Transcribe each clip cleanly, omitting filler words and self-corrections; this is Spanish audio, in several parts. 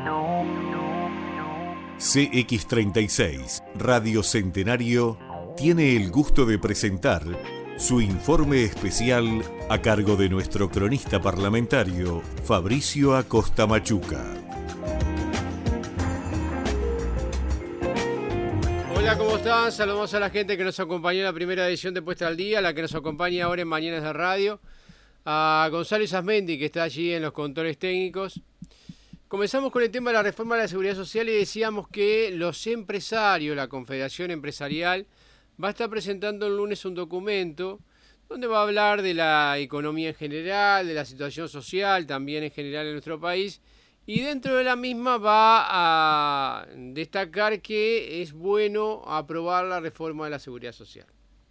CX36 Radio Centenario tiene el gusto de presentar su informe especial a cargo de nuestro cronista parlamentario Fabricio Acosta Machuca. Hola, ¿cómo están? Saludamos a la gente que nos acompañó en la primera edición de Puesta al Día, la que nos acompaña ahora en Mañanas de Radio, a Gonzalo Isasmendi, que está allí en los controles técnicos. Comenzamos con el tema de la reforma de la Seguridad Social y decíamos que los empresarios, la Confederación Empresarial, va a estar presentando el lunes un documento donde va a hablar de la economía en general, de la situación social también en general en nuestro país, y dentro de la misma va a destacar que es bueno aprobar la reforma de la Seguridad Social.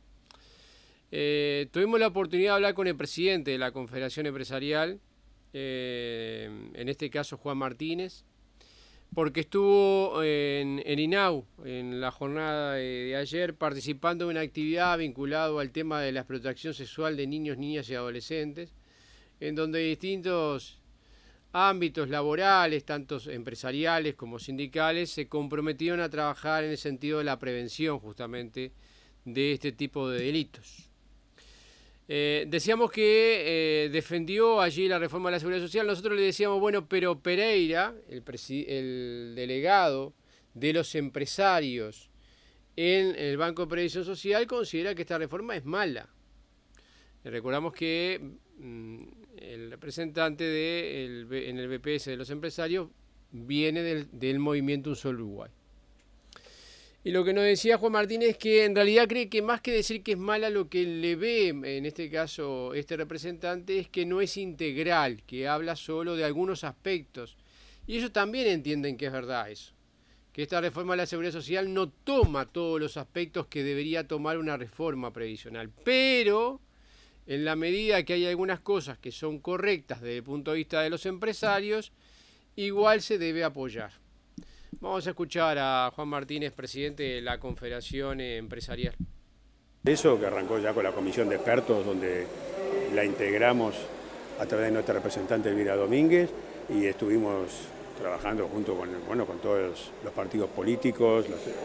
Tuvimos la oportunidad de hablar con el presidente de la Confederación Empresarial, en este caso Juan Martínez, porque estuvo en INAU en la jornada de ayer participando en una actividad vinculada al tema de la explotación sexual de niños, niñas y adolescentes, en donde distintos ámbitos laborales, tanto empresariales como sindicales, se comprometieron a trabajar en el sentido de la prevención justamente de este tipo de delitos. Decíamos que defendió allí la reforma de la Seguridad Social. Nosotros le decíamos, bueno, pero Pereira, el delegado de los empresarios en el Banco de Previsión Social, considera que esta reforma es mala. Recordamos que el representante en el BPS de los empresarios viene del movimiento Un Solo Uruguay. Y lo que nos decía Juan Martínez es que en realidad cree que más que decir que es mala, lo que le ve en este caso este representante es que no es integral, que habla solo de algunos aspectos. Y ellos también entienden que es verdad eso, que esta reforma de la Seguridad Social no toma todos los aspectos que debería tomar una reforma previsional, pero en la medida que hay algunas cosas que son correctas desde el punto de vista de los empresarios, igual se debe apoyar. Vamos a escuchar a Juan Martínez, presidente de la Confederación Empresarial. Eso que arrancó ya con la comisión de expertos, donde la integramos a través de nuestra representante Elvira Domínguez, y estuvimos trabajando junto con todos los partidos políticos,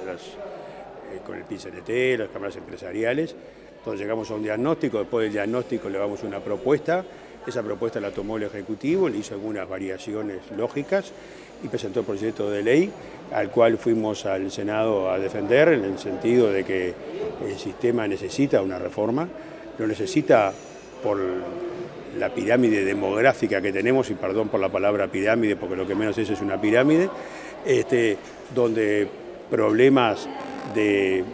con el PCNT, las cámaras empresariales. Entonces llegamos a un diagnóstico, después del diagnóstico le damos una propuesta. Esa propuesta la tomó el Ejecutivo, le hizo algunas variaciones lógicas y presentó el proyecto de ley, al cual fuimos al Senado a defender, en el sentido de que el sistema necesita una reforma, lo necesita por la pirámide demográfica que tenemos, y perdón por la palabra pirámide, porque lo que menos es una pirámide, donde problemas de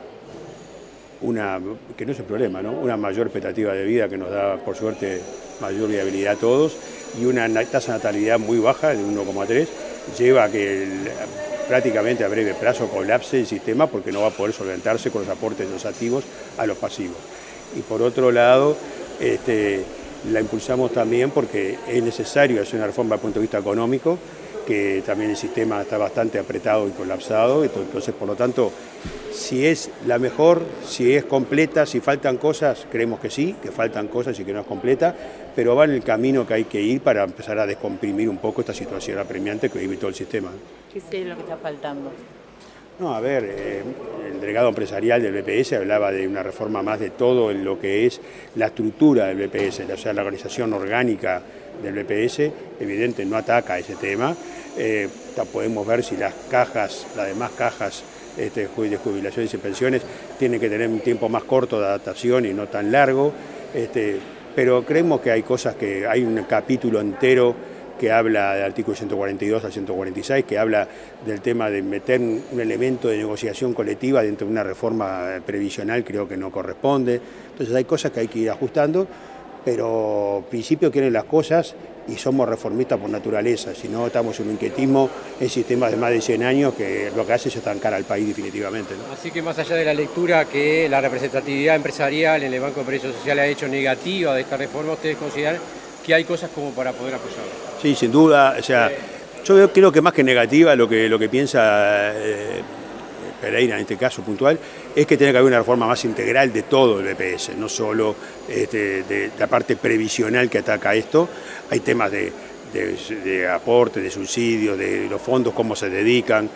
que no es el problema, ¿no? Una mayor expectativa de vida que nos da, por suerte, mayor viabilidad a todos, y una tasa de natalidad muy baja, de 1,3, lleva a que prácticamente a breve plazo colapse el sistema, porque no va a poder solventarse con los aportes de los activos a los pasivos. Y por otro lado, la impulsamos también porque es necesario hacer una reforma desde el punto de vista económico, que también el sistema está bastante apretado y colapsado. Entonces, por lo tanto, si es la mejor, si es completa, si faltan cosas, creemos que sí, que faltan cosas y que no es completa, pero va en el camino que hay que ir para empezar a descomprimir un poco esta situación apremiante que vive todo el sistema. ¿Qué es lo que está faltando? No, a ver, el delegado empresarial del BPS hablaba de una reforma más de todo en lo que es la estructura del BPS, o sea, la organización orgánica del BPS, evidente, no ataca ese tema. Podemos ver si las demás cajas de jubilaciones y pensiones tienen que tener un tiempo más corto de adaptación y no tan largo, pero creemos que hay cosas que hay un capítulo entero que habla del artículo 142 al 146, que habla del tema de meter un elemento de negociación colectiva dentro de una reforma previsional, creo que no corresponde. Entonces hay cosas que hay que ir ajustando, pero al principio quieren las cosas y somos reformistas por naturaleza, si no estamos en un inquietismo en sistemas de más de 100 años que lo que hace es estancar al país definitivamente, ¿no? Así que más allá de la lectura que la representatividad empresarial en el Banco de Previsión Social ha hecho negativa de esta reforma, ¿ustedes consideran que hay cosas como para poder apoyarla? Sí, sin duda, o sea, yo creo que más que negativa lo que piensa Pereira en este caso puntual, es que tiene que haber una reforma más integral de todo el BPS, no solo de la parte previsional que ataca esto. Hay temas de de aporte, de subsidios, de los fondos, cómo se dedican,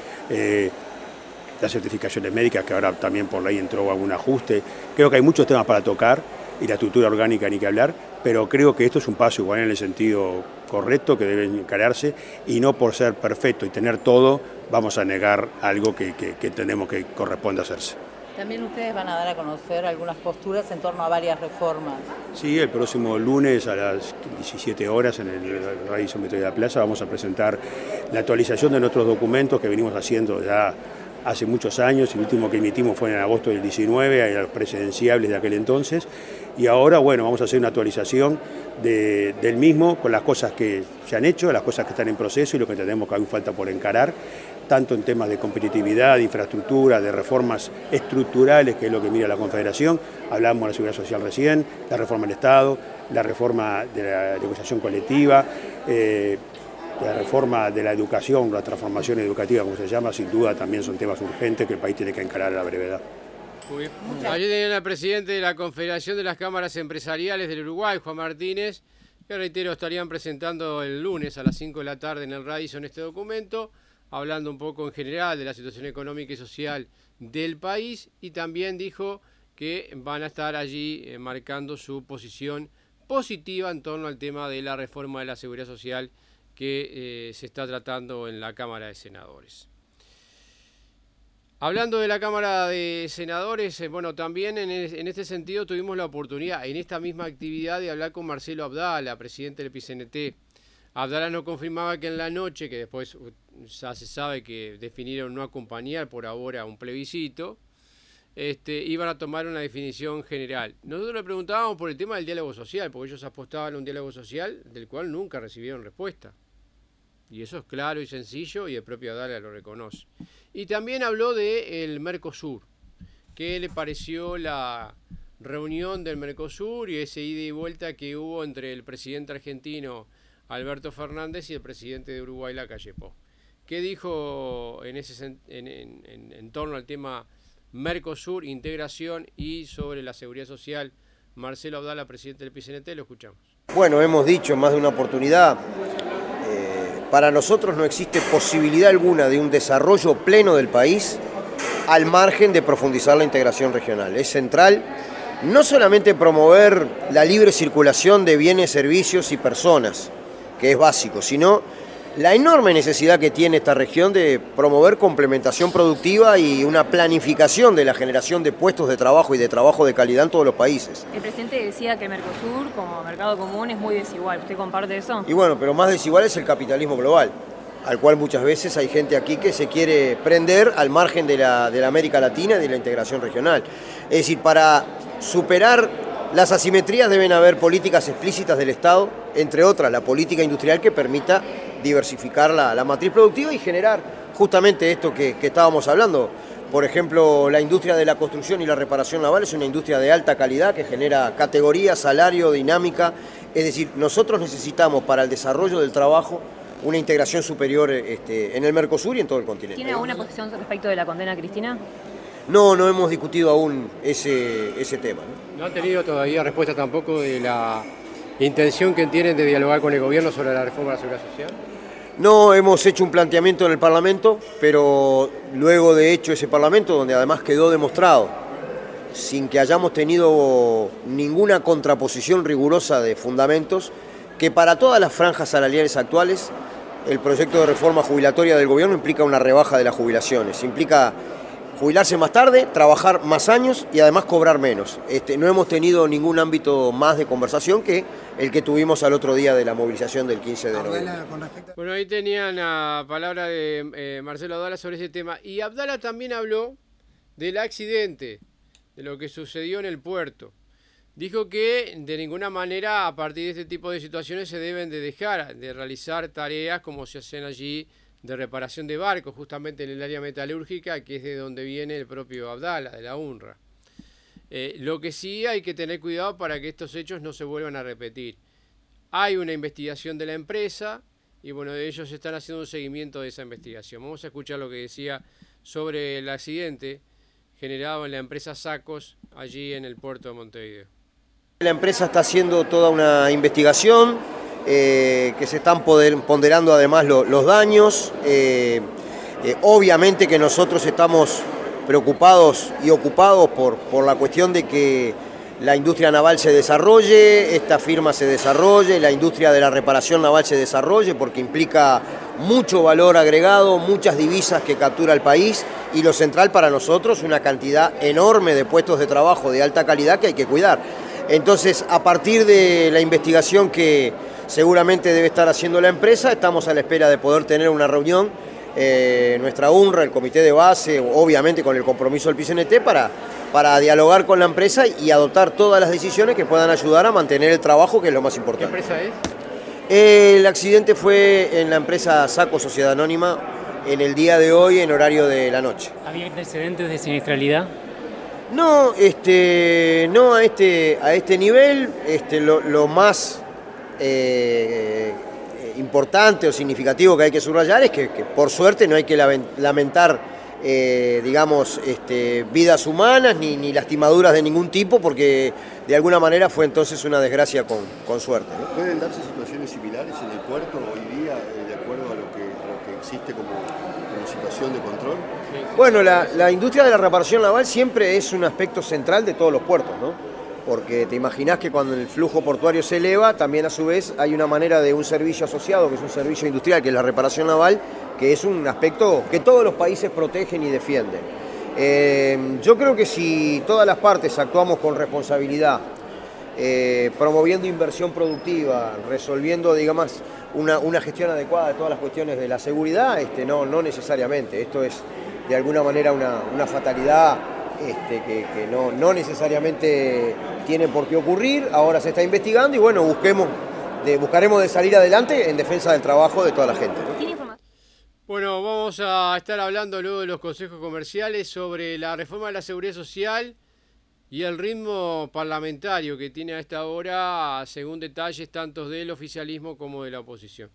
las certificaciones médicas, que ahora también por ley entró algún ajuste. Creo que hay muchos temas para tocar y la estructura orgánica ni que hablar, pero creo que esto es un paso igual en el sentido correcto que debe encararse, y no por ser perfecto y tener todo vamos a negar algo que tenemos que corresponde hacerse. También ustedes van a dar a conocer algunas posturas en torno a varias reformas. Sí, el próximo lunes a las 17 horas en el Radisson Metropolitano de la Plaza vamos a presentar la actualización de nuestros documentos que venimos haciendo ya hace muchos años. El último que emitimos fue en agosto del 19, a los presidenciables de aquel entonces, y ahora, bueno, vamos a hacer una actualización del mismo con las cosas que se han hecho, las cosas que están en proceso y lo que tenemos que aún falta por encarar, tanto en temas de competitividad, de infraestructura, de reformas estructurales, que es lo que mira la Confederación. Hablamos de la Seguridad Social recién, la reforma del Estado, la reforma de la negociación colectiva, la reforma de la educación, la transformación educativa, como se llama, sin duda también son temas urgentes que el país tiene que encarar a la brevedad. Muy bien. Ayer tenían al presidente de la Confederación de las Cámaras Empresariales del Uruguay, Juan Martínez, que reitero estarían presentando el lunes a las 5 de la tarde en el Radisson este documento, hablando un poco en general de la situación económica y social del país, y también dijo que van a estar allí marcando su posición positiva en torno al tema de la reforma de la Seguridad Social que se está tratando en la Cámara de Senadores. Hablando de la Cámara de Senadores, bueno, también en este sentido tuvimos la oportunidad, en esta misma actividad, de hablar con Marcelo Abdala, presidente del PCNT. Abdala nos confirmaba que en la noche, que después ya se sabe que definieron no acompañar por ahora un plebiscito, iban a tomar una definición general. Nosotros le preguntábamos por el tema del diálogo social, porque ellos apostaban a un diálogo social del cual nunca recibieron respuesta. Y eso es claro y sencillo, y el propio Abdala lo reconoce. Y también habló del Mercosur. ¿Qué le pareció la reunión del Mercosur y ese ida y vuelta que hubo entre el presidente argentino Alberto Fernández y el presidente de Uruguay, Lacalle Pou? ¿Qué dijo en torno al tema Mercosur, integración y sobre la seguridad social Marcelo Abdala, presidente del PCNT? Lo escuchamos. Bueno, hemos dicho en más de una oportunidad, para nosotros no existe posibilidad alguna de un desarrollo pleno del país al margen de profundizar la integración regional. Es central no solamente promover la libre circulación de bienes, servicios y personas, que es básico, sino la enorme necesidad que tiene esta región de promover complementación productiva y una planificación de la generación de puestos de trabajo y de trabajo de calidad en todos los países. El presidente decía que el Mercosur como mercado común es muy desigual. ¿Usted comparte eso? Y bueno, pero más desigual es el capitalismo global, al cual muchas veces hay gente aquí que se quiere prender al margen de la América Latina y de la integración regional. Es decir, para superar las asimetrías deben haber políticas explícitas del Estado, entre otras la política industrial que permita diversificar la matriz productiva y generar justamente esto que estábamos hablando. Por ejemplo, la industria de la construcción y la reparación naval es una industria de alta calidad que genera categoría, salario, dinámica. Es decir, nosotros necesitamos para el desarrollo del trabajo una integración superior en el Mercosur y en todo el continente. ¿Tiene alguna posición respecto de la condena a Cristina? No hemos discutido aún ese tema, ¿No han tenido todavía respuesta tampoco de la intención que tienen de dialogar con el gobierno sobre la reforma de la seguridad social? No, hemos hecho un planteamiento en el Parlamento, pero luego de hecho ese Parlamento, donde además quedó demostrado, sin que hayamos tenido ninguna contraposición rigurosa de fundamentos, que para todas las franjas salariales actuales el proyecto de reforma jubilatoria del gobierno implica una rebaja de las jubilaciones, implica jubilarse más tarde, trabajar más años y además cobrar menos. No hemos tenido ningún ámbito más de conversación que el que tuvimos al otro día de la movilización del 15 de noviembre. Bueno, ahí tenían la palabra de Marcelo Abdala sobre ese tema. Y Abdala también habló del accidente, de lo que sucedió en el puerto. Dijo que de ninguna manera a partir de este tipo de situaciones se deben de dejar de realizar tareas como se hacen allí de reparación de barcos, justamente en el área metalúrgica, que es de donde viene el propio Abdala, de la UNRWA. Lo que sí hay que tener cuidado para que estos hechos no se vuelvan a repetir. Hay una investigación de la empresa y bueno, ellos están haciendo un seguimiento de esa investigación. Vamos a escuchar lo que decía sobre el accidente generado en la empresa Sacos, allí en el puerto de Montevideo. La empresa está haciendo toda una investigación. que se están ponderando además los daños. Obviamente que nosotros estamos preocupados y ocupados por la cuestión de que la industria naval se desarrolle, esta firma se desarrolle, la industria de la reparación naval se desarrolle, porque implica mucho valor agregado, muchas divisas que captura el país, y lo central para nosotros, una cantidad enorme de puestos de trabajo de alta calidad que hay que cuidar. Entonces, a partir de la investigación que seguramente debe estar haciendo la empresa, estamos a la espera de poder tener una reunión, nuestra UNRWA, el comité de base, obviamente con el compromiso del PICNT, para dialogar con la empresa y adoptar todas las decisiones que puedan ayudar a mantener el trabajo, que es lo más importante. ¿Qué empresa es? El accidente fue en la empresa Saco Sociedad Anónima en el día de hoy, en horario de la noche. ¿Había antecedentes de siniestralidad? No, no a este nivel. Lo más importante o significativo que hay que subrayar es que por suerte no hay que lamentar digamos, vidas humanas ni lastimaduras de ningún tipo, porque de alguna manera fue entonces una desgracia con suerte, ¿no? ¿Pueden darse situaciones similares en el puerto hoy día, de acuerdo a lo que existe como situación de control? Bueno, la industria de la reparación naval siempre es un aspecto central de todos los puertos, ¿no? Porque te imaginás que cuando el flujo portuario se eleva, también a su vez hay una manera de un servicio asociado, que es un servicio industrial, que es la reparación naval, que es un aspecto que todos los países protegen y defienden. Yo creo que si todas las partes actuamos con responsabilidad, promoviendo inversión productiva, resolviendo, digamos, una gestión adecuada de todas las cuestiones de la seguridad, no necesariamente. Esto es de alguna manera una fatalidad que no necesariamente tiene por qué ocurrir. Ahora se está investigando y bueno, buscaremos de salir adelante en defensa del trabajo de toda la gente, ¿no? Bueno, vamos a estar hablando luego de los consejos comerciales sobre la reforma de la seguridad social y el ritmo parlamentario que tiene a esta hora, según detalles tanto del oficialismo como de la oposición.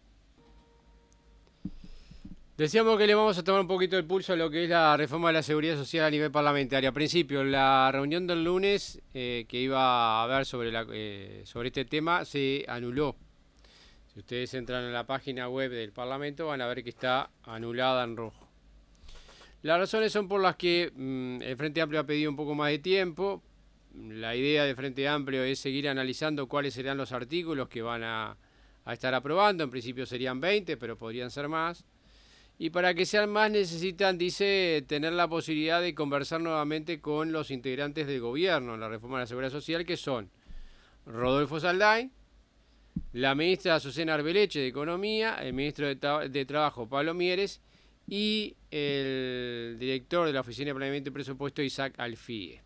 Decíamos que le vamos a tomar un poquito el pulso a lo que es la reforma de la seguridad social a nivel parlamentario. A principio, la reunión del lunes que iba a haber sobre este tema se anuló. Si ustedes entran en la página web del Parlamento van a ver que está anulada en rojo. Las razones son por las que el Frente Amplio ha pedido un poco más de tiempo. La idea del Frente Amplio es seguir analizando cuáles serán los artículos que van a estar aprobando. En principio serían 20, pero podrían ser más. Y para que sean más necesitan, dice, tener la posibilidad de conversar nuevamente con los integrantes del gobierno en la reforma de la seguridad social, que son Rodolfo Saldain, la ministra Azucena Arbeleche de Economía, el ministro de Trabajo Pablo Mieres y el director de la Oficina de Planeamiento y Presupuesto Isaac Alfie.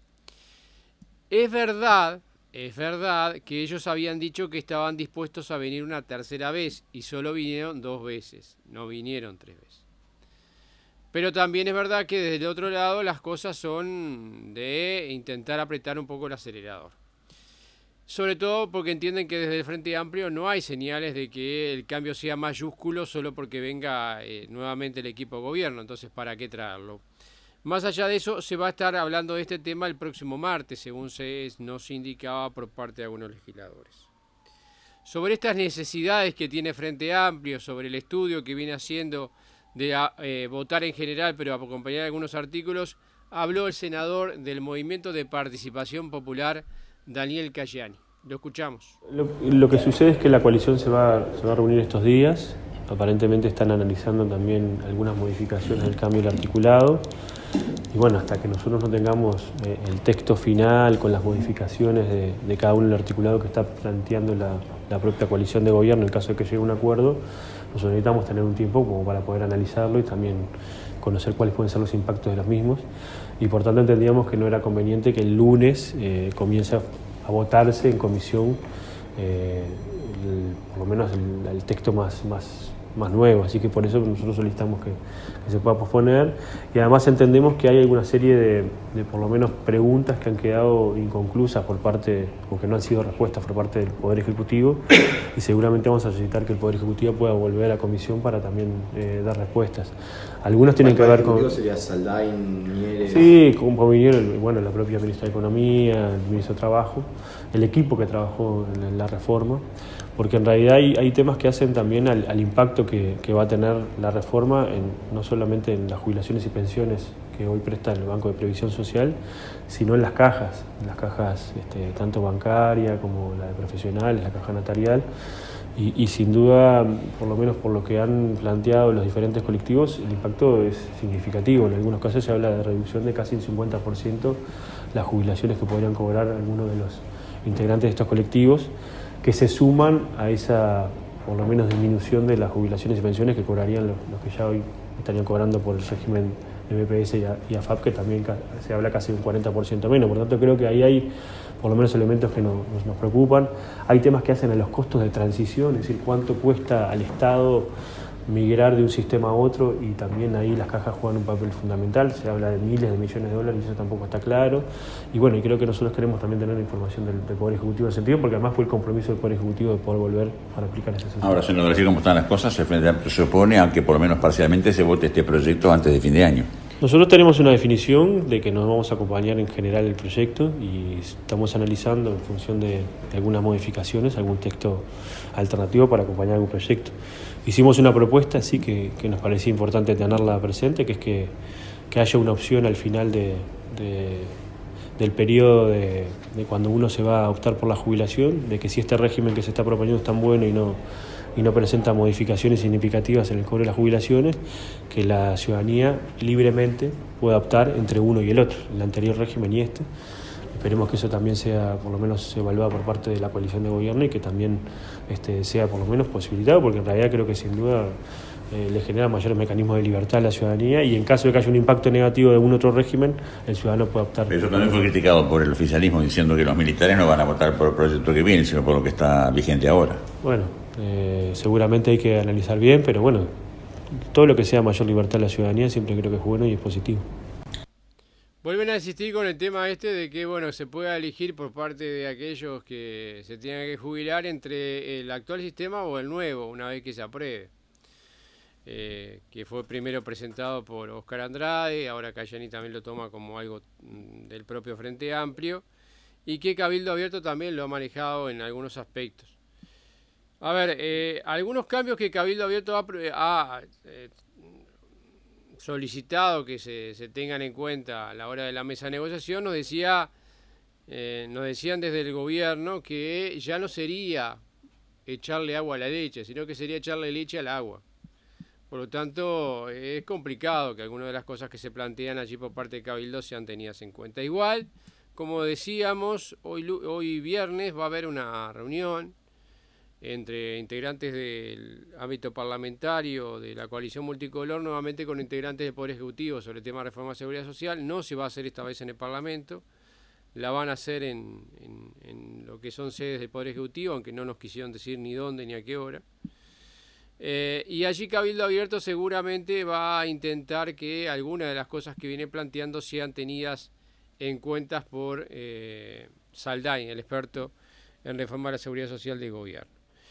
Es verdad que ellos habían dicho que estaban dispuestos a venir una tercera vez y solo vinieron 2 veces, no vinieron 3 veces. Pero también es verdad que desde el otro lado las cosas son de intentar apretar un poco el acelerador. Sobre todo porque entienden que desde el Frente Amplio no hay señales de que el cambio sea mayúsculo solo porque venga nuevamente el equipo de gobierno. Entonces, ¿para qué traerlo? Más allá de eso, se va a estar hablando de este tema el próximo martes, según nos indicaba por parte de algunos legisladores. Sobre estas necesidades que tiene Frente Amplio, sobre el estudio que viene haciendo de votar en general, pero acompañar algunos artículos, habló el senador del Movimiento de Participación Popular, Daniel Cayani. Lo escuchamos. Lo que sucede es que la coalición se va a reunir estos días. Aparentemente están analizando también algunas modificaciones del cambio del articulado. Y bueno, hasta que nosotros no tengamos el texto final con las modificaciones de cada uno del articulado que está planteando la propia coalición de gobierno, en caso de que llegue a un acuerdo, nosotros necesitamos tener un tiempo como para poder analizarlo y también conocer cuáles pueden ser los impactos de los mismos. Y por tanto entendíamos que no era conveniente que el lunes comience a votarse en comisión por lo menos el texto más nuevo, así que por eso nosotros solicitamos que se pueda posponer. Y además entendemos que hay alguna serie de por lo menos preguntas que han quedado inconclusas por parte, o que no han sido respuestas por parte del Poder Ejecutivo, y seguramente vamos a necesitar que el Poder Ejecutivo pueda volver a la comisión para también dar respuestas. Algunas tienen que ver con... ¿Sería Saldain, Mieres? Sí, como vinieron, bueno, la propia ministra de Economía, el ministro de Trabajo, el equipo que trabajó en la reforma. porque en realidad hay temas que hacen también al impacto que va a tener la reforma, no solamente en las jubilaciones y pensiones que hoy presta el Banco de Previsión Social, sino en las cajas tanto bancaria como la de profesionales, la caja notarial, y sin duda, por lo menos por lo que han planteado los diferentes colectivos, el impacto es significativo. En algunos casos se habla de reducción de casi un 50% las jubilaciones que podrían cobrar algunos de los integrantes de estos colectivos, que se suman a esa, por lo menos, disminución de las jubilaciones y pensiones que cobrarían los que ya hoy estarían cobrando por el régimen de BPS y AFAP, que también se habla casi un 40% menos. Por lo tanto, creo que ahí hay por lo menos elementos que nos preocupan. Hay temas que hacen a los costos de transición, es decir, cuánto cuesta al Estado migrar de un sistema a otro, y también ahí las cajas juegan un papel fundamental. Se habla de miles de millones de dólares y eso tampoco está claro. Y bueno, y creo que nosotros queremos también tener información del Poder Ejecutivo en ese sentido, porque además fue el compromiso del Poder Ejecutivo de poder volver para aplicar ese sentido. Ahora, señor, así como están las cosas, el Frente Amplio se opone a que por lo menos parcialmente se vote este proyecto antes de fin de año. Nosotros tenemos una definición de que nos vamos a acompañar en general el proyecto y estamos analizando en función de algunas modificaciones algún texto alternativo para acompañar algún proyecto. Hicimos una propuesta, sí, que nos parecía importante tenerla presente, que es que haya una opción al final del periodo de cuando uno se va a optar por la jubilación, de que si este régimen que se está proponiendo es tan bueno y no presenta modificaciones significativas en el cobro de las jubilaciones, que la ciudadanía libremente pueda optar entre uno y el otro, el anterior régimen y este. Esperemos que eso también sea, por lo menos, evaluado por parte de la coalición de gobierno y que también sea por lo menos posibilitado, porque en realidad creo que sin duda le genera mayores mecanismos de libertad a la ciudadanía, y en caso de que haya un impacto negativo de un otro régimen, el ciudadano puede optar. Pero eso también fue criticado por el oficialismo, diciendo que los militares no van a votar por el proyecto que viene, sino por lo que está vigente ahora. Bueno, seguramente hay que analizar bien, pero bueno, todo lo que sea mayor libertad a la ciudadanía siempre creo que es bueno y es positivo. Vuelven a insistir con el tema de que bueno, se pueda elegir por parte de aquellos que se tengan que jubilar entre el actual sistema o el nuevo, una vez que se apruebe. Que fue primero presentado por Oscar Andrade, ahora Cayani también lo toma como algo del propio Frente Amplio, y que Cabildo Abierto también lo ha manejado en algunos aspectos. A ver, algunos cambios que Cabildo Abierto ha solicitado que se tengan en cuenta a la hora de la mesa de negociación, nos decían desde el gobierno que ya no sería echarle agua a la leche, sino que sería echarle leche al agua. Por lo tanto, es complicado que algunas de las cosas que se plantean allí por parte de Cabildo sean tenidas en cuenta. Igual, como decíamos, hoy viernes va a haber una reunión entre integrantes del ámbito parlamentario de la coalición multicolor, nuevamente con integrantes del Poder Ejecutivo sobre el tema de reforma de seguridad social. No se va a hacer esta vez en el Parlamento, la van a hacer en lo que son sedes del Poder Ejecutivo, aunque no nos quisieron decir ni dónde ni a qué hora. Y allí Cabildo Abierto seguramente va a intentar que algunas de las cosas que viene planteando sean tenidas en cuenta por Saldain, el experto en reforma de la seguridad social del gobierno.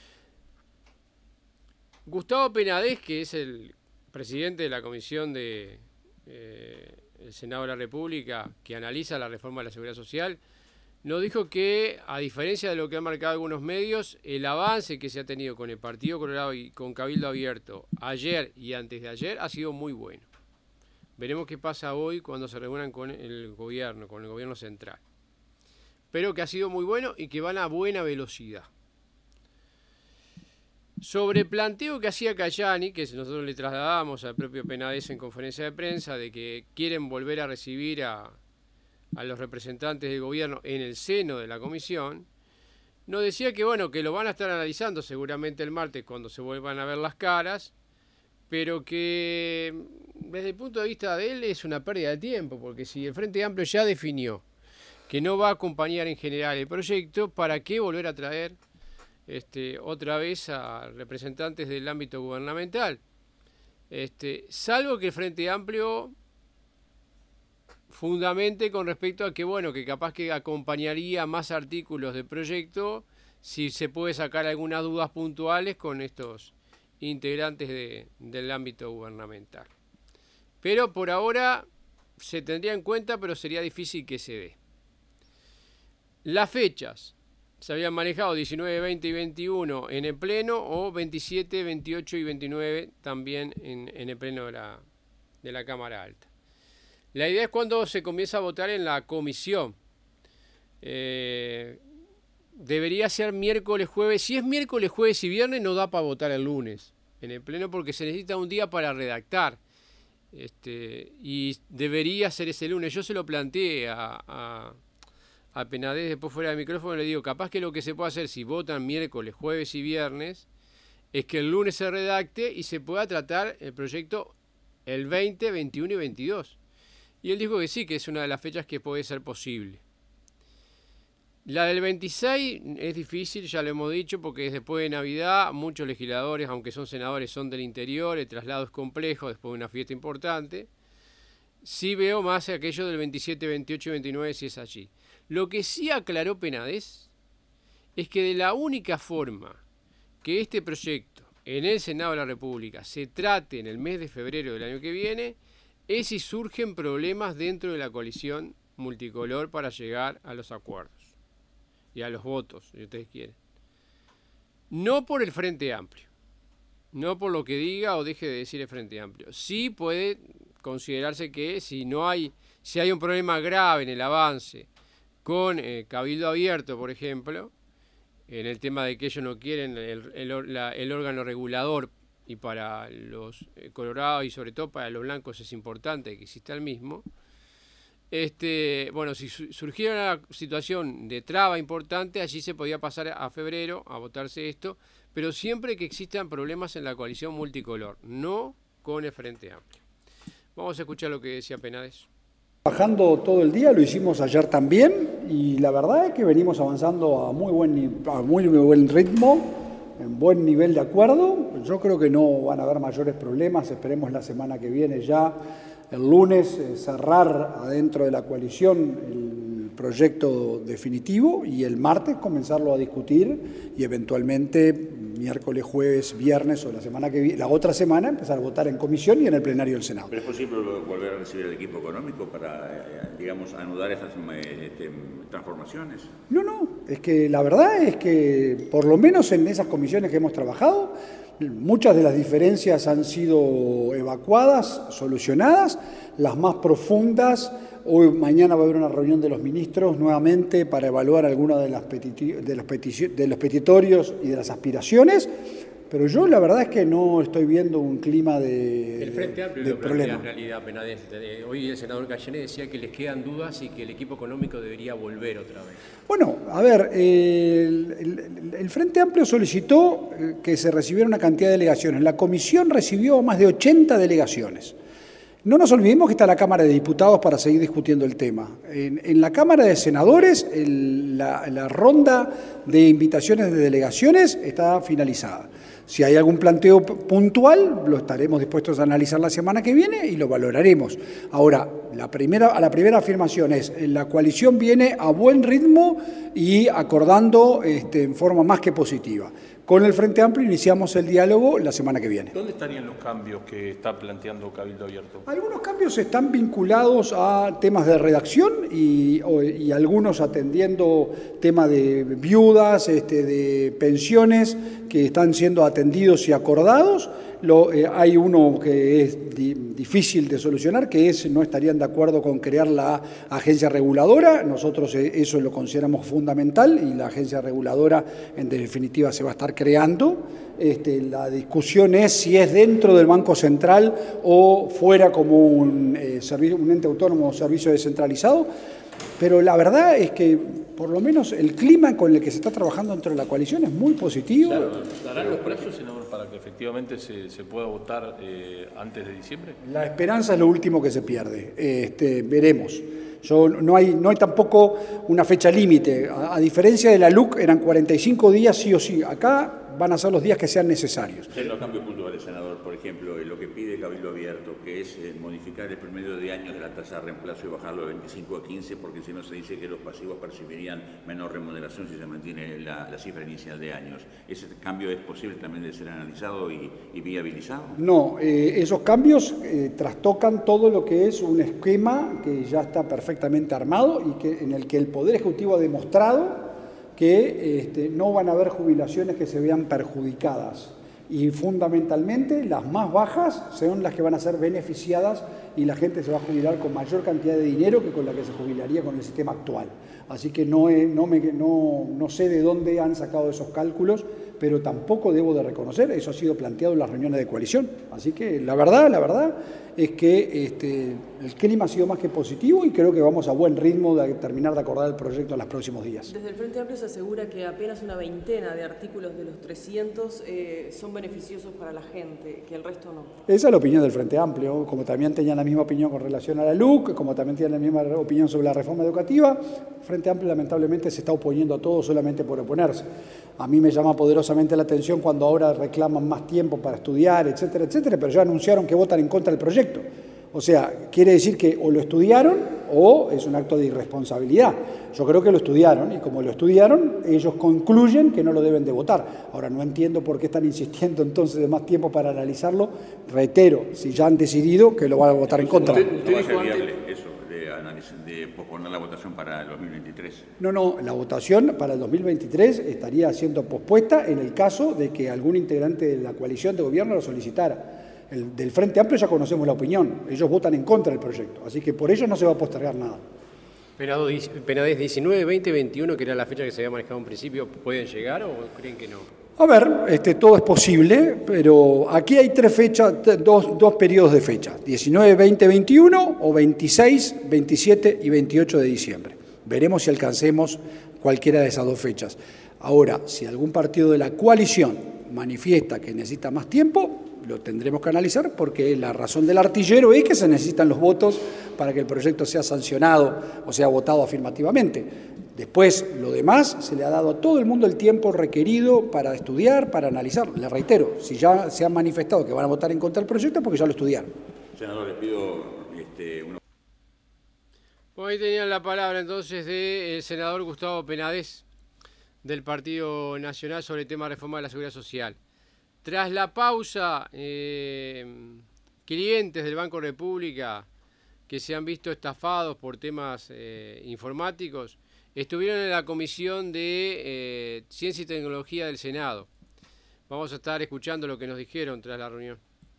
Gustavo Penades, que es el presidente de la Comisión del Senado de la República que analiza la reforma de la seguridad social, nos dijo que, a diferencia de lo que han marcado algunos medios, el avance que se ha tenido con el Partido Colorado y con Cabildo Abierto ayer y antes de ayer ha sido muy bueno. Veremos qué pasa hoy cuando se reúnan con el gobierno central. Pero que ha sido muy bueno y que van a buena velocidad. Sobre el planteo que hacía Cayani, que nosotros le trasladamos al propio Penades en conferencia de prensa, de que quieren volver a recibir a los representantes del gobierno en el seno de la comisión, nos decía que bueno, que lo van a estar analizando seguramente el martes cuando se vuelvan a ver las caras, pero que desde el punto de vista de él es una pérdida de tiempo, porque si el Frente Amplio ya definió que no va a acompañar en general el proyecto, ¿para qué volver a traer otra vez a representantes del ámbito gubernamental? Salvo que el Frente Amplio fundamente con respecto a que, bueno, que capaz que acompañaría más artículos del proyecto si se puede sacar algunas dudas puntuales con estos integrantes del ámbito gubernamental. Pero por ahora se tendría en cuenta, pero sería difícil que se dé. Las fechas se habían manejado 19, 20 y 21 en el Pleno, o 27, 28 y 29 también en el Pleno de la Cámara Alta. La idea es cuando se comienza a votar en la comisión. Debería ser miércoles, jueves. Si es miércoles, jueves y viernes, no da para votar el lunes en el Pleno, porque se necesita un día para redactar. Y debería ser ese lunes. Yo se lo planteé a Penades después fuera del micrófono, le digo, capaz que lo que se puede hacer si votan miércoles, jueves y viernes es que el lunes se redacte y se pueda tratar el proyecto el 20, 21 y 22. Y él dijo que sí, que es una de las fechas que puede ser posible. La del 26 es difícil, ya lo hemos dicho, porque es después de Navidad. Muchos legisladores, aunque son senadores, son del interior, el traslado es complejo después de una fiesta importante. Sí veo más aquello del 27, 28 y 29 si es allí. Lo que sí aclaró Penades es que de la única forma que este proyecto en el Senado de la República se trate en el mes de febrero del año que viene es si surgen problemas dentro de la coalición multicolor para llegar a los acuerdos y a los votos, si ustedes quieren. No por el Frente Amplio, no por lo que diga o deje de decir el Frente Amplio. Sí puede considerarse que si hay un problema grave en el avance con Cabildo Abierto, por ejemplo, en el tema de que ellos no quieren el órgano regulador, y para los colorados y sobre todo para los blancos es importante que exista el mismo. Bueno, si surgiera una situación de traba importante, allí se podía pasar a febrero a votarse esto, pero siempre que existan problemas en la coalición multicolor, no con el Frente Amplio. Vamos a escuchar lo que decía Penades. Trabajando todo el día, lo hicimos ayer también, y la verdad es que venimos avanzando a muy buen ritmo, en buen nivel de acuerdo. Yo creo que no van a haber mayores problemas. Esperemos la semana que viene ya, el lunes, cerrar adentro de la coalición el proyecto definitivo y el martes comenzarlo a discutir y eventualmente miércoles, jueves, viernes o la otra semana empezar a votar en comisión y en el plenario del Senado. ¿Pero es posible volver a recibir el equipo económico para, digamos, anudar estas transformaciones? No, es que la verdad es que por lo menos en esas comisiones que hemos trabajado, muchas de las diferencias han sido evacuadas, solucionadas, las más profundas. Hoy, mañana va a haber una reunión de los ministros nuevamente para evaluar algunas de los petitorios y de las aspiraciones, pero yo la verdad es que no estoy viendo un clima El Frente Amplio de lo plantea problema. en realidad, Penades. Hoy el senador Cayenné decía que les quedan dudas y que el equipo económico debería volver otra vez. Bueno, a ver, el Frente Amplio solicitó que se recibiera una cantidad de delegaciones. La comisión recibió más de 80 delegaciones. No nos olvidemos que está la Cámara de Diputados para seguir discutiendo el tema. En la Cámara de Senadores, la ronda de invitaciones de delegaciones está finalizada. Si hay algún planteo puntual, lo estaremos dispuestos a analizar la semana que viene y lo valoraremos. Ahora, la primera afirmación es: la coalición viene a buen ritmo y acordando en forma más que positiva. Con el Frente Amplio iniciamos el diálogo la semana que viene. ¿Dónde estarían los cambios que está planteando Cabildo Abierto? Algunos cambios están vinculados a temas de redacción y algunos atendiendo temas de viudas, de pensiones que están siendo atendidos y acordados. Hay uno que es difícil de solucionar, que es no estarían de acuerdo con crear la agencia reguladora. Nosotros eso lo consideramos fundamental y la agencia reguladora en definitiva se va a estar creando. La discusión es si es dentro del Banco Central o fuera como un ente autónomo o servicio descentralizado. Pero la verdad es que por lo menos el clima con el que se está trabajando dentro de la coalición es muy positivo. Claro, ¿darán los plazos, senador, para que efectivamente se pueda votar antes de diciembre? La esperanza es lo último que se pierde. Veremos. No hay tampoco una fecha límite. A diferencia de la LUC, eran 45 días sí o sí. Acá van a ser los días que sean necesarios. Los cambios puntuales, senador, por ejemplo, lo que pide Cabildo Abierto, que es modificar el promedio de años de la tasa de reemplazo y bajarlo de 25 a 15, porque si no se dice que los pasivos percibirían menor remuneración si se mantiene la cifra inicial de años. ¿Ese cambio es posible también de ser analizado y viabilizado? No, esos cambios trastocan todo lo que es un esquema que ya está perfectamente armado y en el que el Poder Ejecutivo ha demostrado que no van a haber jubilaciones que se vean perjudicadas. Y fundamentalmente las más bajas son las que van a ser beneficiadas y la gente se va a jubilar con mayor cantidad de dinero que con la que se jubilaría con el sistema actual. Así que no sé de dónde han sacado esos cálculos, pero tampoco debo de reconocer, eso ha sido planteado en las reuniones de coalición. Así que la verdad es que el clima ha sido más que positivo y creo que vamos a buen ritmo de terminar de acordar el proyecto en los próximos días. Desde el Frente Amplio se asegura que apenas una veintena de artículos de los 300 son beneficiosos para la gente, que el resto no. Esa es la opinión del Frente Amplio, como también tenían la misma opinión con relación a la LUC, como también tienen la misma opinión sobre la reforma educativa. El Frente Amplio lamentablemente se está oponiendo a todo solamente por oponerse. A mí me llama poderosamente la atención cuando ahora reclaman más tiempo para estudiar, etcétera, etcétera, pero ya anunciaron que votan en contra del proyecto. O sea, quiere decir que o lo estudiaron o es un acto de irresponsabilidad. Yo creo que lo estudiaron y como lo estudiaron, ellos concluyen que no lo deben de votar. Ahora, no entiendo por qué están insistiendo entonces de más tiempo para analizarlo. Reitero, si ya han decidido que lo van a votar en contra. ¿Usted va a ser viable eso de posponer la votación para el 2023? No, la votación para el 2023 estaría siendo pospuesta en el caso de que algún integrante de la coalición de gobierno lo solicitara. Del Frente Amplio ya conocemos la opinión, ellos votan en contra del proyecto, así que por ello no se va a postergar nada. Penades 19, 20, 21, que era la fecha que se había manejado en principio, ¿pueden llegar o creen que no? A ver, todo es posible, pero aquí hay tres fechas, dos periodos de fecha, 19, 20, 21 o 26, 27 y 28 de diciembre. Veremos si alcancemos cualquiera de esas dos fechas. Ahora, si algún partido de la coalición manifiesta que necesita más tiempo, lo tendremos que analizar porque la razón del artillero es que se necesitan los votos para que el proyecto sea sancionado o sea votado afirmativamente. Después, lo demás, se le ha dado a todo el mundo el tiempo requerido para estudiar, para analizar. Le reitero, si ya se han manifestado que van a votar en contra del proyecto, porque ya lo estudiaron. Senador, les pido Hoy tenían la palabra entonces del senador Gustavo Penades del Partido Nacional sobre el tema de reforma de la Seguridad Social. Tras la pausa, clientes del Banco República que se han visto estafados por temas informáticos estuvieron en la Comisión de Ciencia y Tecnología del Senado. Vamos a estar escuchando lo que nos dijeron tras la reunión.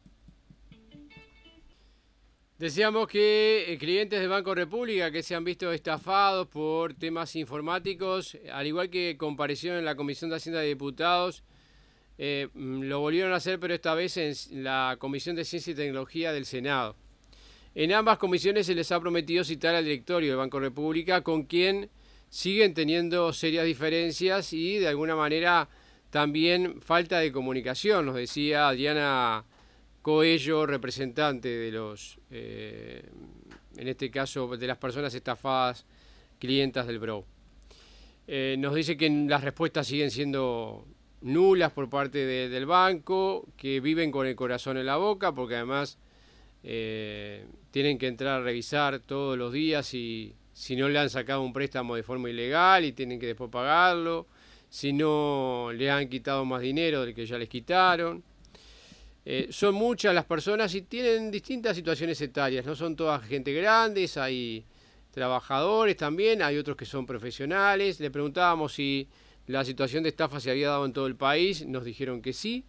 Decíamos que clientes del Banco República que se han visto estafados por temas informáticos, al igual que comparecieron en la Comisión de Hacienda de Diputados, lo volvieron a hacer, pero esta vez en la Comisión de Ciencia y Tecnología del Senado. En ambas comisiones se les ha prometido citar al directorio del Banco República, con quien siguen teniendo serias diferencias y de alguna manera también falta de comunicación, nos decía Adriana Coello, representante de los, en este caso, de las personas estafadas, clientas del BRO. Nos dice que las respuestas siguen siendo nulas por parte del banco, que viven con el corazón en la boca, porque además tienen que entrar a revisar todos los días y si no le han sacado un préstamo de forma ilegal y tienen que después pagarlo, si no le han quitado más dinero del que ya les quitaron. Son muchas las personas y tienen distintas situaciones etarias, no son todas gente grandes, hay trabajadores también, hay otros que son profesionales. Le preguntábamos si la situación de estafa se había dado en todo el país, nos dijeron que sí.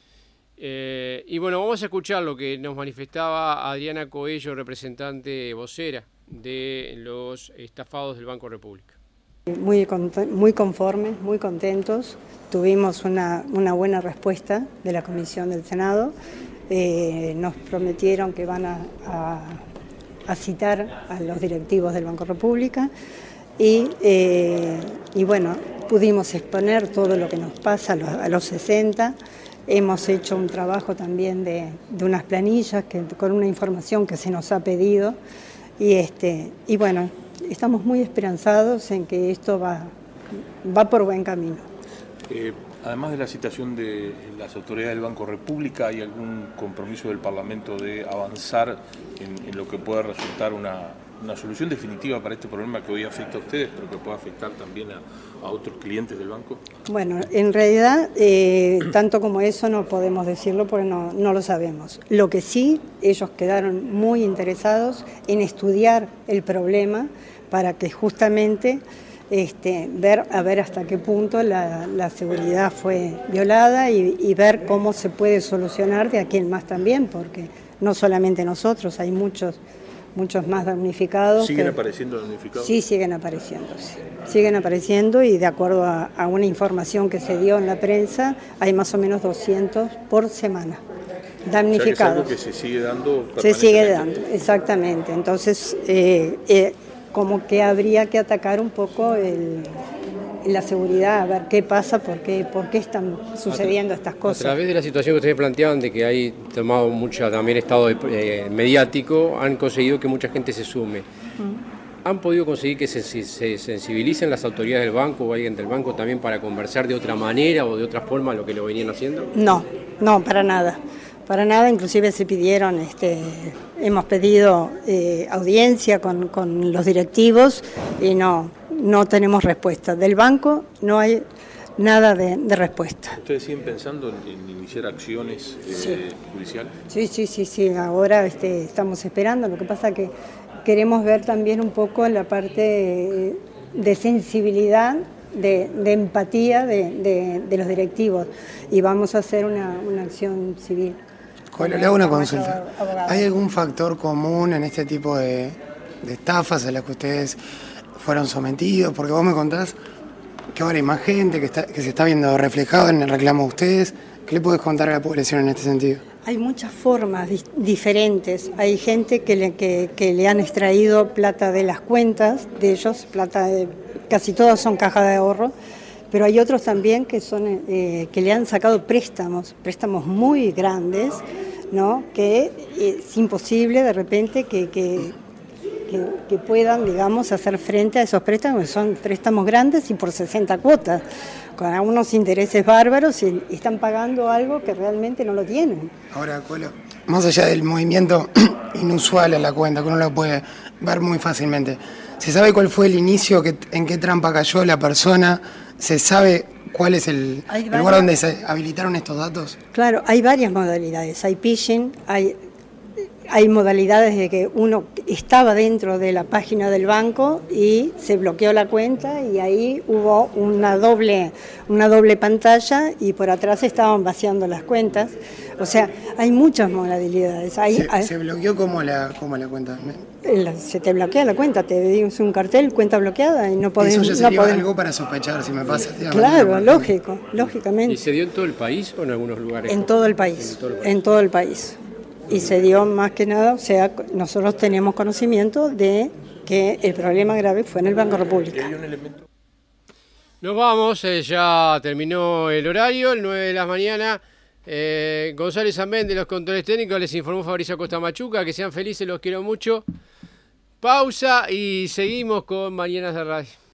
Y bueno, vamos a escuchar lo que nos manifestaba Adriana Coello, representante vocera de los estafados del Banco República. Muy conformes, muy contentos. Tuvimos una buena respuesta de la Comisión del Senado. Nos prometieron que van a citar a los directivos del Banco República y bueno, pudimos exponer todo lo que nos pasa a los 60. Hemos hecho un trabajo también de unas planillas con una información que se nos ha pedido y bueno, estamos muy esperanzados en que esto va por buen camino. Además de la citación de las autoridades del Banco República, ¿hay algún compromiso del Parlamento de avanzar en lo que pueda resultar una solución definitiva para este problema que hoy afecta a ustedes, pero que puede afectar también a otros clientes del banco? Bueno, en realidad, tanto como eso no podemos decirlo porque no lo sabemos. Lo que sí, ellos quedaron muy interesados en estudiar el problema para que justamente a ver hasta qué punto la seguridad fue violada y ver cómo se puede solucionar de aquí en más también, porque no solamente nosotros, hay muchos más damnificados. ¿Siguen apareciendo damnificados? Sí, siguen apareciendo, sí. Siguen apareciendo y de acuerdo a una información que se dio en la prensa, hay más o menos 200 por semana damnificados. O sea, que es algo que se sigue dando. Se sigue dando, exactamente. Entonces, como que habría que atacar un poco la seguridad, a ver qué pasa, por qué están sucediendo estas cosas. A través de la situación que ustedes planteaban, de que hay tomado mucho también estado mediático, han conseguido que mucha gente se sume. ¿Han podido conseguir que se sensibilicen las autoridades del banco o alguien del banco también para conversar de otra manera o de otra forma lo que lo venían haciendo? No, para nada. Para nada, inclusive se pidieron, hemos pedido audiencia con los directivos y no tenemos respuesta. Del banco no hay nada de respuesta. ¿Ustedes siguen pensando en iniciar acciones judiciales? Sí, ahora estamos esperando. Lo que pasa que queremos ver también un poco la parte de sensibilidad, de empatía de los directivos y vamos a hacer una acción civil. Bueno, le hago una consulta. ¿Hay algún factor común en este tipo de estafas a las que ustedes fueron sometidos? Porque vos me contás que ahora hay más gente que se está viendo reflejado en el reclamo de ustedes. ¿Qué le podés contar a la población en este sentido? Hay muchas formas diferentes. Hay gente que le han extraído plata de las cuentas de ellos, casi todas son cajas de ahorro, pero hay otros también que le han sacado préstamos muy grandes, ¿no? Que es imposible de repente que puedan, digamos, hacer frente a esos préstamos, que son préstamos grandes y por 60 cuotas, con algunos intereses bárbaros y están pagando algo que realmente no lo tienen. Ahora, Colo, más allá del movimiento inusual en la cuenta, que uno lo puede ver muy fácilmente, ¿se sabe cuál fue el inicio, en qué trampa cayó la persona? ¿Se sabe cuál es el lugar donde se habilitaron estos datos? Claro, hay varias modalidades. Hay phishing, hay modalidades de que uno estaba dentro de la página del banco y se bloqueó la cuenta y ahí hubo una doble pantalla y por atrás estaban vaciando las cuentas. O sea, hay muchas modalidades. ¿Se bloqueó como la cuenta? Se te bloquea la cuenta, te dice un cartel, cuenta bloqueada y no podés... Eso ya sería algo para sospechar si me pasa. Claro, lógicamente. ¿Y se dio en todo el país o en algunos lugares? En todo el país, en todo el país. Y se dio más que nada, o sea, nosotros tenemos conocimiento de que el problema grave fue en el Banco República. Nos vamos, ya terminó el horario, el 9 de la mañana. González Amén de los controles técnicos, les informó Fabricio Acosta Machuca, que sean felices, los quiero mucho. Pausa y seguimos con Mañanas de Radio.